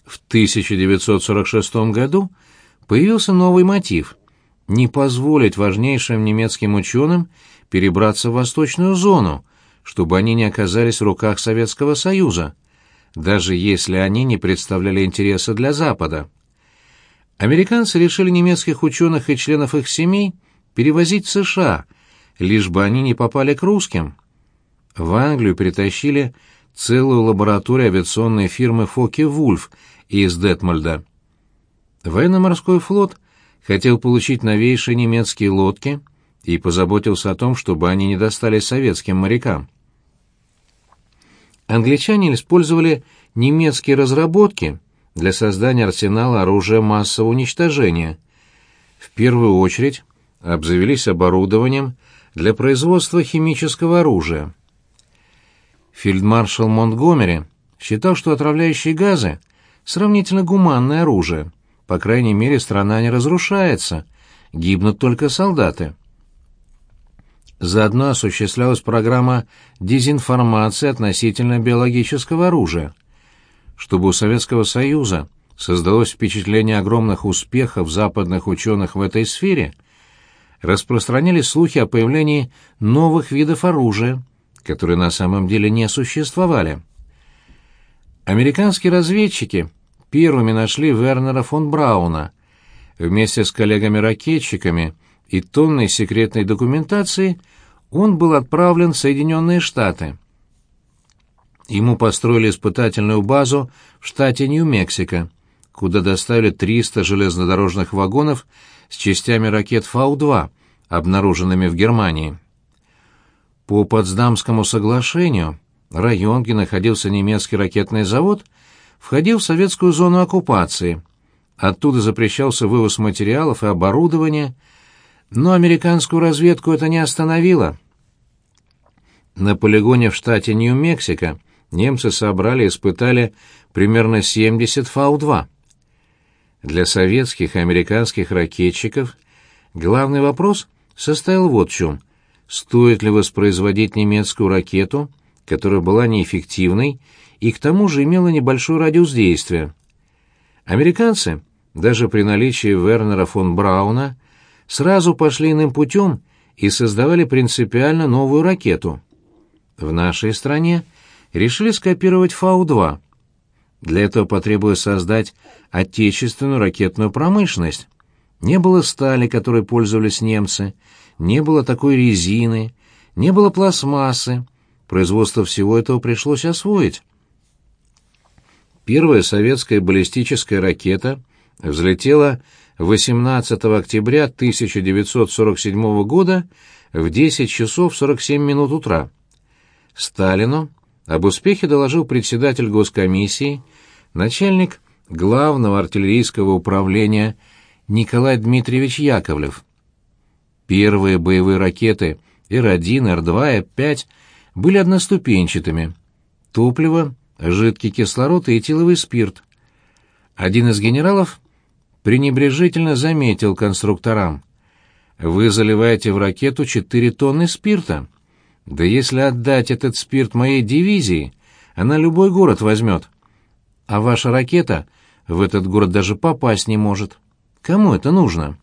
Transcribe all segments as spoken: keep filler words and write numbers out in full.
В тысяча девятьсот сорок шестом году появился новый мотив — не позволить важнейшим немецким ученым перебраться в восточную зону, чтобы они не оказались в руках Советского Союза, даже если они не представляли интереса для Запада. Американцы решили немецких ученых и членов их семей перевозить в США, лишь бы они не попали к русским. В Англию перетащили целую лабораторию авиационной фирмы Фокке-Вульф из Детмольда. Военно-морской флот хотел получить новейшие немецкие лодки и позаботился о том, чтобы они не достались советским морякам. Англичане использовали немецкие разработки для создания арсенала оружия массового уничтожения. В первую очередь обзавелись оборудованием для производства химического оружия. Фельдмаршал Монтгомери считал, что отравляющие газы — сравнительно гуманное оружие. По крайней мере, страна не разрушается, гибнут только солдаты. Заодно осуществлялась программа дезинформации относительно биологического оружия. Чтобы у Советского Союза создалось впечатление огромных успехов западных ученых в этой сфере, распространялись слухи о появлении новых видов оружия, которые на самом деле не существовали. Американские разведчики первыми нашли Вернера фон Брауна. Вместе с коллегами-ракетчиками и тонной секретной документации он был отправлен в Соединенные Штаты. Ему построили испытательную базу в штате Нью-Мексико, куда доставили триста железнодорожных вагонов с частями ракет Фау-два, обнаруженными в Германии. По Потсдамскому соглашению район, где находился немецкий ракетный завод, входил в советскую зону оккупации. Оттуда запрещался вывоз материалов и оборудования, но американскую разведку это не остановило. На полигоне в штате Нью-Мексико немцы собрали и испытали примерно семьдесят Фау-два. Для советских и американских ракетчиков главный вопрос состоял вот в чем: стоит ли воспроизводить немецкую ракету, которая была неэффективной и к тому же имела небольшой радиус действия. Американцы, даже при наличии Вернера фон Брауна, сразу пошли иным путем и создавали принципиально новую ракету. В нашей стране решили скопировать Фау-два. Для этого потребовалось создать отечественную ракетную промышленность. Не было стали, которой пользовались немцы, не было такой резины, не было пластмассы. Производство всего этого пришлось освоить. Первая советская баллистическая ракета взлетела восемнадцатого октября тысяча девятьсот сорок седьмого года в десять часов сорок семь минут утра. Сталину об успехе доложил председатель Госкомиссии, начальник главного артиллерийского управления Николай Дмитриевич Яковлев. Первые боевые ракеты Эр один, Эр два, Эр пять были одноступенчатыми. Топливо, жидкий кислород и этиловый спирт. Один из генералов пренебрежительно заметил конструкторам: «Вы заливаете в ракету четыре тонны спирта. Да если отдать этот спирт моей дивизии, она любой город возьмет. А ваша ракета в этот город даже попасть не может. Кому это нужно?»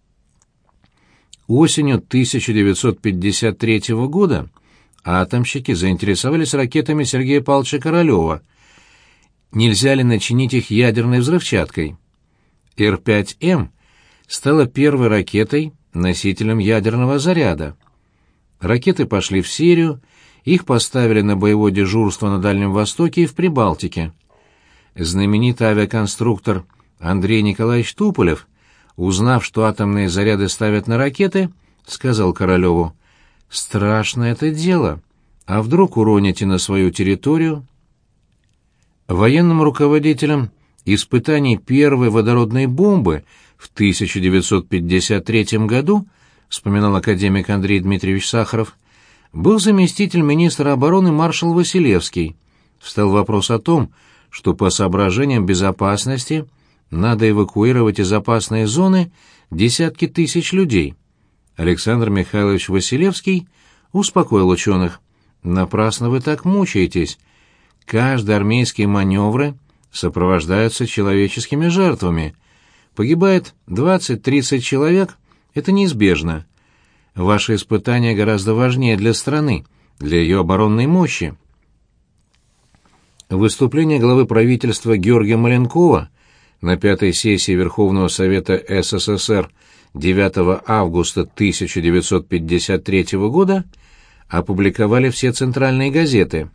Осенью тысяча девятьсот пятьдесят третьего года атомщики заинтересовались ракетами Сергея Павловича Королева. Нельзя ли начинить их ядерной взрывчаткой? Эр пять Эм стала первой ракетой, носителем ядерного заряда. Ракеты пошли в серию, их поставили на боевое дежурство на Дальнем Востоке и в Прибалтике. Знаменитый авиаконструктор Андрей Николаевич Туполев, узнав, что атомные заряды ставят на ракеты, сказал Королеву: «Страшно это дело. А вдруг уроните на свою территорию?» Военным руководителем испытаний первой водородной бомбы в тысяча девятьсот пятьдесят третьем году, вспоминал академик Андрей Дмитриевич Сахаров, был заместитель министра обороны маршал Василевский. Встал вопрос о том, что по соображениям безопасности надо эвакуировать из опасной зоны десятки тысяч людей. Александр Михайлович Василевский успокоил ученых: «Напрасно вы так мучаетесь. Каждые армейские маневры сопровождаются человеческими жертвами. Погибает двадцать-тридцать человек — это неизбежно. Ваши испытания гораздо важнее для страны, для ее оборонной мощи. Выступление главы правительства Георгия Маленкова на пятой сессии Верховного Совета СССР девятого августа тысяча девятьсот пятьдесят третьего года опубликовали все центральные газеты.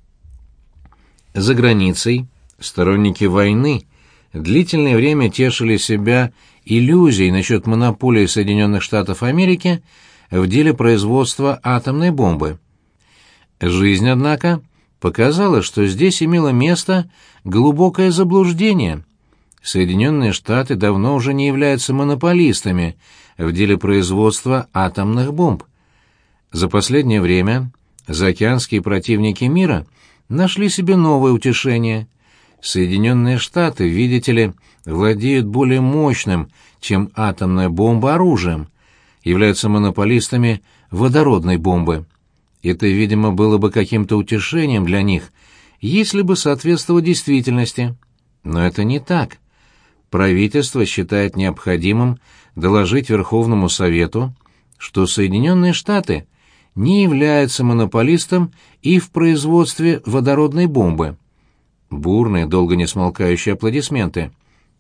За границей сторонники войны длительное время тешили себя иллюзией насчет монополии Соединенных Штатов Америки в деле производства атомной бомбы. Жизнь, однако, показала, что здесь имело место глубокое заблуждение. Соединенные Штаты давно уже не являются монополистами в деле производства атомных бомб. За последнее время заокеанские противники мира нашли себе новое утешение. Соединенные Штаты, видите ли, владеют более мощным, чем атомная бомба, оружием, являются монополистами водородной бомбы. Это, видимо, было бы каким-то утешением для них, если бы соответствовало действительности. Но это не так. Правительство считает необходимым доложить Верховному Совету, что Соединенные Штаты не являются монополистом и в производстве водородной бомбы. Бурные, долго не смолкающие аплодисменты.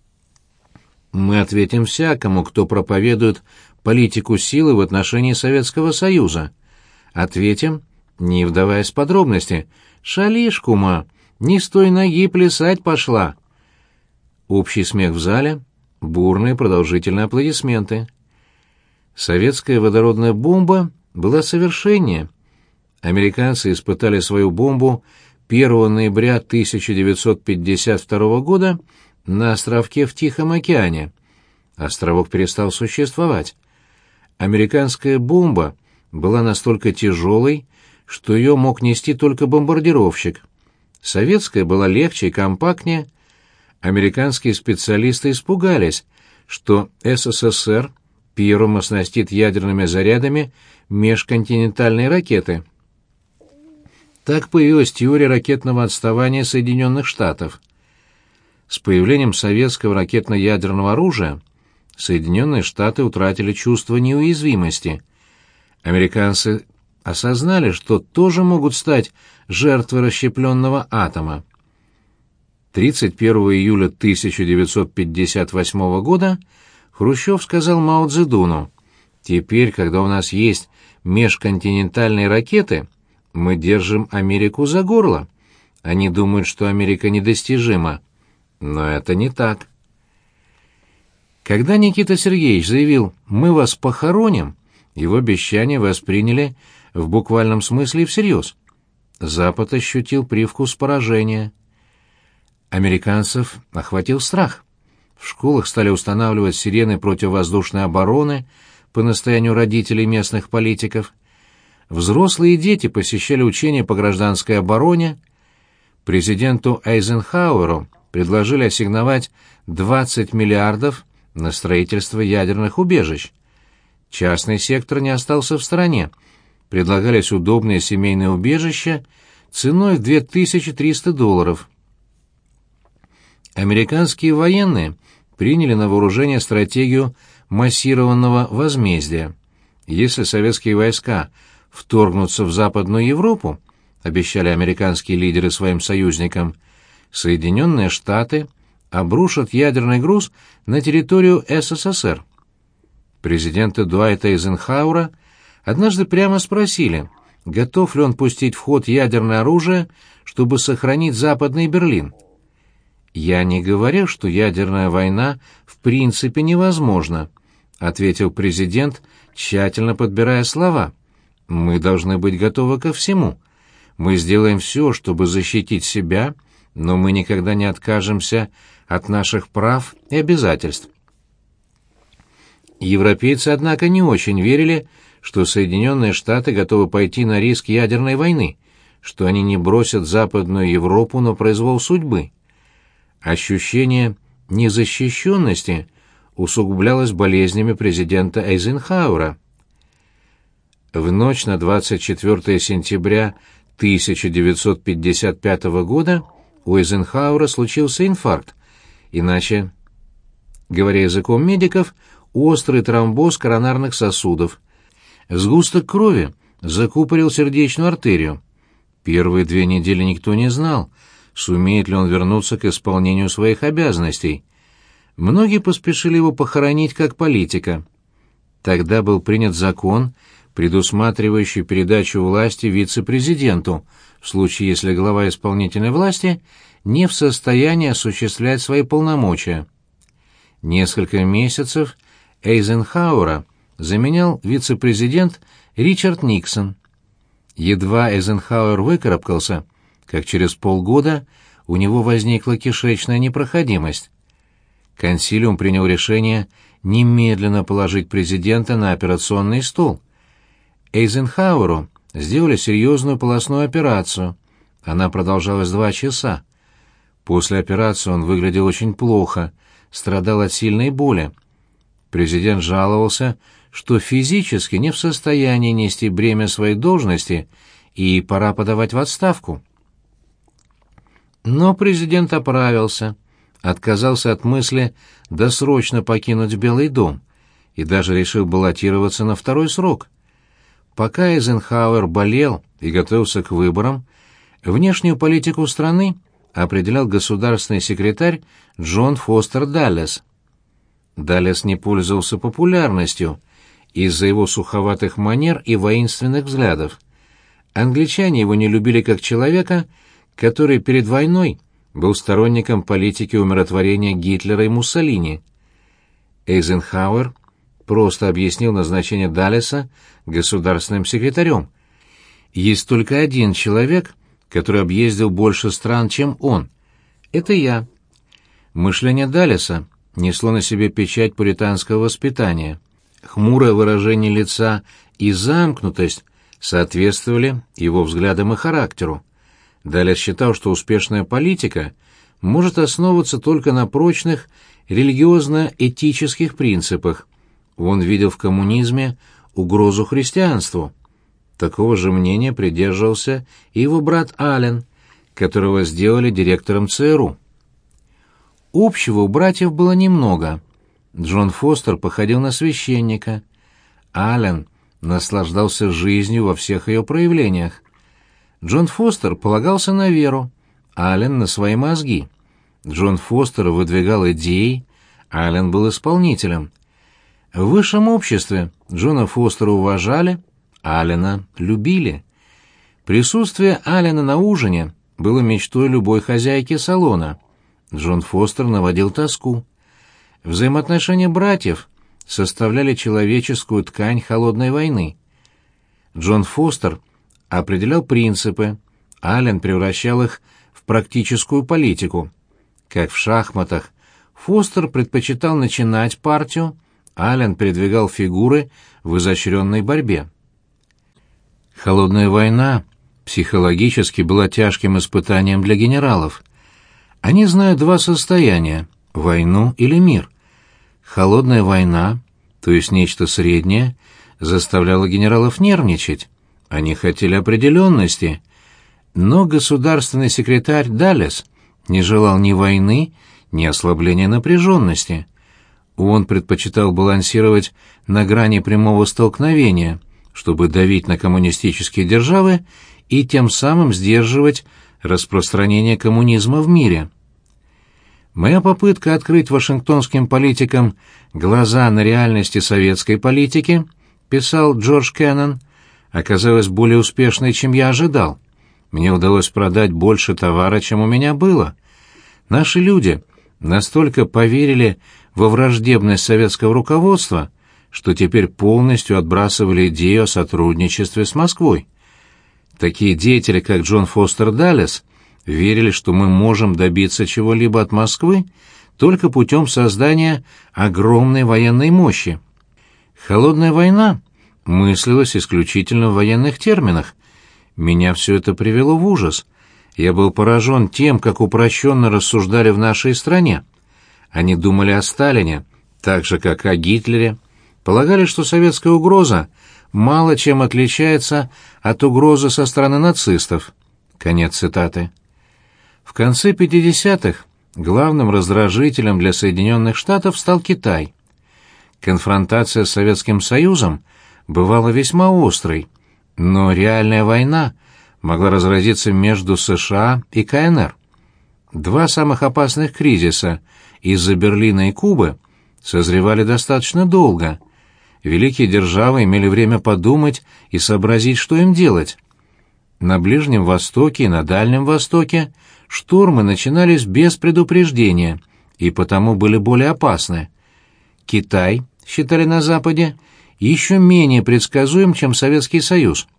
Мы ответим всякому, кто проповедует политику силы в отношении Советского Союза. Ответим, не вдаваясь в подробности. «Шалишь, кума, не с той ноги плясать пошла». Общий смех в зале, бурные продолжительные аплодисменты. Советская водородная бомба была совершеннее. Американцы испытали свою бомбу первого ноября тысяча девятьсот пятьдесят второго года на островке в Тихом океане. Островок перестал существовать. Американская бомба была настолько тяжелой, что ее мог нести только бомбардировщик. Советская была легче и компактнее. Американские специалисты испугались, что СССР первым оснастит ядерными зарядами межконтинентальные ракеты. Так появилась теория ракетного отставания Соединенных Штатов. С появлением советского ракетно-ядерного оружия Соединенные Штаты утратили чувство неуязвимости. Американцы осознали, что тоже могут стать жертвой расщепленного атома. тридцать первого июля тысяча девятьсот пятьдесят восьмого года Хрущев сказал Мао Цзэдуну: «Теперь, когда у нас есть межконтинентальные ракеты, мы держим Америку за горло. Они думают, что Америка недостижима. Но это не так». Когда Никита Сергеевич заявил «мы вас похороним», его обещание восприняли в буквальном смысле и всерьез. Запад ощутил привкус поражения. Американцев охватил страх. В школах стали устанавливать сирены противовоздушной обороны по настоянию родителей местных политиков. Взрослые и дети посещали учения по гражданской обороне. Президенту Эйзенхауэру предложили ассигновать двадцать миллиардов на строительство ядерных убежищ. Частный сектор не остался в стороне. Предлагались удобные семейные убежища ценой в две тысячи триста долларов. Американские военные приняли на вооружение стратегию массированного возмездия. Если советские войска вторгнутся в Западную Европу, обещали американские лидеры своим союзникам, Соединенные Штаты обрушат ядерный груз на территорию СССР. Президента Дуайта Эйзенхауэра однажды прямо спросили, готов ли он пустить в ход ядерное оружие, чтобы сохранить Западный Берлин. «Я не говорю, что ядерная война в принципе невозможна», — ответил президент, тщательно подбирая слова. «Мы должны быть готовы ко всему. Мы сделаем все, чтобы защитить себя, но мы никогда не откажемся от наших прав и обязательств». Европейцы, однако, не очень верили, что Соединенные Штаты готовы пойти на риск ядерной войны, что они не бросят Западную Европу на произвол судьбы. Ощущение незащищенности усугублялось болезнями президента Эйзенхауэра. В ночь на двадцать четвёртое сентября тысяча девятьсот пятьдесят пятого года у Эйзенхауэра случился инфаркт, иначе, говоря языком медиков, острый тромбоз коронарных сосудов. Сгусток крови закупорил сердечную артерию. Первые две недели никто не знал, сумеет ли он вернуться к исполнению своих обязанностей. Многие поспешили его похоронить как политика. Тогда был принят закон, предусматривающий передачу власти вице-президенту, в случае, если глава исполнительной власти не в состоянии осуществлять свои полномочия. Несколько месяцев Эйзенхауэра заменял вице-президент Ричард Никсон. Едва Эйзенхауэр выкарабкался, как через полгода у него возникла кишечная непроходимость. Консилиум принял решение немедленно положить президента на операционный стол. Эйзенхауэру сделали серьезную полостную операцию. Она продолжалась два часа. После операции он выглядел очень плохо, страдал от сильной боли. Президент жаловался, что физически не в состоянии нести бремя своей должности и пора подавать в отставку. Но президент оправился, отказался от мысли досрочно покинуть Белый дом и даже решил баллотироваться на второй срок. Пока Эйзенхауэр болел и готовился к выборам, внешнюю политику страны определял государственный секретарь Джон Фостер Даллес. Даллес не пользовался популярностью из-за его суховатых манер и воинственных взглядов. Англичане его не любили как человека, который перед войной был сторонником политики умиротворения Гитлера и Муссолини. Эйзенхауэр просто объяснил назначение Даллеса государственным секретарем. Есть только один человек, который объездил больше стран, чем он. Это я. Мышление Даллеса несло на себе печать пуританского воспитания. Хмурое выражение лица и замкнутость соответствовали его взглядам и характеру. Даллес считал, что успешная политика может основываться только на прочных религиозно-этических принципах. Он видел в коммунизме угрозу христианству. Такого же мнения придерживался и его брат Аллен, которого сделали директором ЦРУ. Общего у братьев было немного. Джон Фостер походил на священника. Аллен наслаждался жизнью во всех ее проявлениях. Джон Фостер полагался на веру, Аллен — на свои мозги. Джон Фостер выдвигал идеи, Аллен был исполнителем. В высшем обществе Джона Фостера уважали, Аллена любили. Присутствие Аллена на ужине было мечтой любой хозяйки салона. Джон Фостер наводил тоску. Взаимоотношения братьев составляли человеческую ткань холодной войны. Джон Фостер определял принципы, Аллен превращал их в практическую политику. Как в шахматах, Фостер предпочитал начинать партию, Аллен передвигал фигуры в изощренной борьбе. Холодная война психологически была тяжким испытанием для генералов. Они знают два состояния — войну или мир. Холодная война, то есть нечто среднее, заставляла генералов нервничать. Они хотели определенности. Но государственный секретарь Даллес не желал ни войны, ни ослабления напряженности. Он предпочитал балансировать на грани прямого столкновения, чтобы давить на коммунистические державы и тем самым сдерживать распространение коммунизма в мире. Моя попытка открыть вашингтонским политикам глаза на реальности советской политики, писал Джордж Кеннон, оказалась более успешной, чем я ожидал. Мне удалось продать больше товара, чем у меня было. Наши люди настолько поверили во враждебность советского руководства, что теперь полностью отбрасывали идею о сотрудничестве с Москвой. Такие деятели, как Джон Фостер Даллес, верили, что мы можем добиться чего-либо от Москвы только путем создания огромной военной мощи. Холодная война мыслилась исключительно в военных терминах. Меня все это привело в ужас. Я был поражен тем, как упрощенно рассуждали в нашей стране. Они думали о Сталине, так же, как о Гитлере, полагали, что советская угроза мало чем отличается от угрозы со стороны нацистов. Конец цитаты. В конце пятидесятых главным раздражителем для Соединенных Штатов стал Китай. Конфронтация с Советским Союзом бывала весьма острой, но реальная война могла разразиться между США и КНР. Два самых опасных кризиса из-за Берлина и Кубы созревали достаточно долго. Великие державы имели время подумать и сообразить, что им делать. На Ближнем Востоке и на Дальнем Востоке штурмы начинались без предупреждения и потому были более опасны. Китай, считали на Западе, еще менее предсказуем, чем Советский Союз.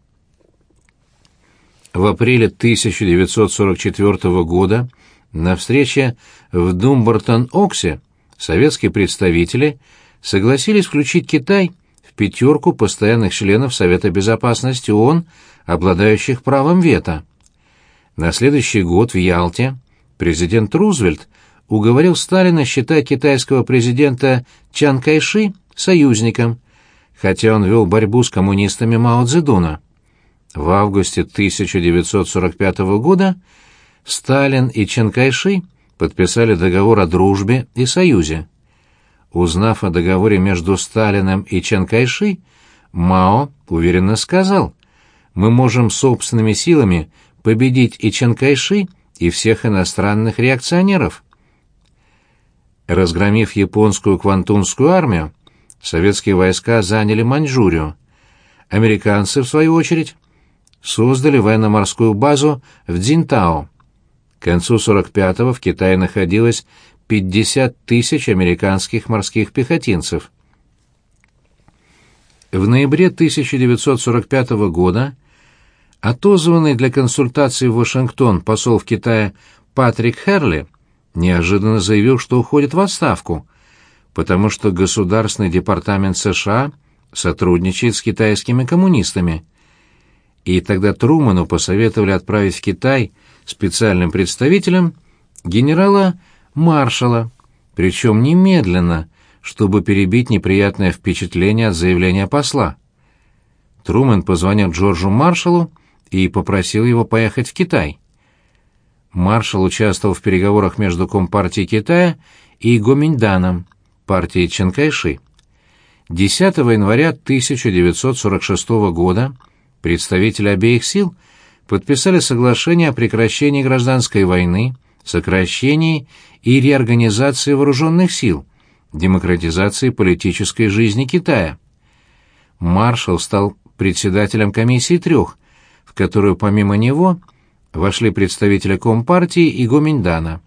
В апреле тысяча девятьсот сорок четвёртого года на встрече в Думбартон-Оксе советские представители согласились включить Китай в пятерку постоянных членов Совета Безопасности ООН, обладающих правом вето. На следующий год в Ялте президент Рузвельт уговорил Сталина считать китайского президента Чан Кайши союзником, хотя он вел борьбу с коммунистами Мао Цзэдуна. В августе тысяча девятьсот сорок пятого года Сталин и Чан Кайши подписали договор о дружбе и союзе. Узнав о договоре между Сталиным и Чан Кайши, Мао уверенно сказал: «Мы можем собственными силами победить и Чан Кайши, и всех иностранных реакционеров». Разгромив японскую Квантунскую армию, советские войска заняли Маньчжурию. Американцы, в свою очередь, создали военно-морскую базу в Цзинтао. К концу сорок пятого в Китае находилось пятьдесят тысяч американских морских пехотинцев. В ноябре тысяча девятьсот сорок пятого года отозванный для консультаций в Вашингтон посол в Китае Патрик Херли неожиданно заявил, что уходит в отставку, потому что Государственный департамент США сотрудничает с китайскими коммунистами. И тогда Трумэну посоветовали отправить в Китай специальным представителем генерала Маршалла, причем немедленно, чтобы перебить неприятное впечатление от заявления посла. Трумэн позвонил Джорджу Маршаллу и попросил его поехать в Китай. Маршалл участвовал в переговорах между Компартией Китая и Гоминьданом, партией Чан Кайши. десятого января тысяча девятьсот сорок шестого года представители обеих сил подписали соглашение о прекращении гражданской войны, сокращении и реорганизации вооруженных сил, демократизации политической жизни Китая. Маршалл стал председателем комиссии трех, в которую помимо него вошли представители Компартии и Гоминьдана.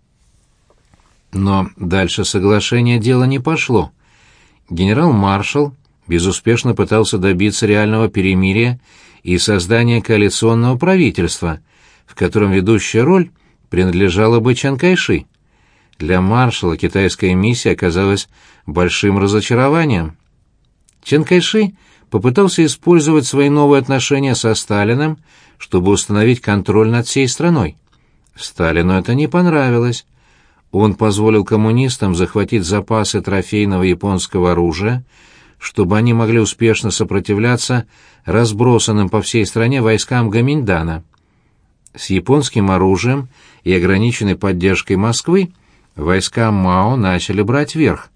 Но дальше соглашения дело не пошло. Генерал-маршал безуспешно пытался добиться реального перемирия и создания коалиционного правительства, в котором ведущая роль принадлежала бы Чан Кайши. Для маршала китайская миссия оказалась большим разочарованием. Чан Кайши попытался использовать свои новые отношения со Сталиным, чтобы установить контроль над всей страной. Сталину это не понравилось. Он позволил коммунистам захватить запасы трофейного японского оружия, чтобы они могли успешно сопротивляться разбросанным по всей стране войскам Гоминьдана. С японским оружием и ограниченной поддержкой Москвы войска Мао начали брать верх.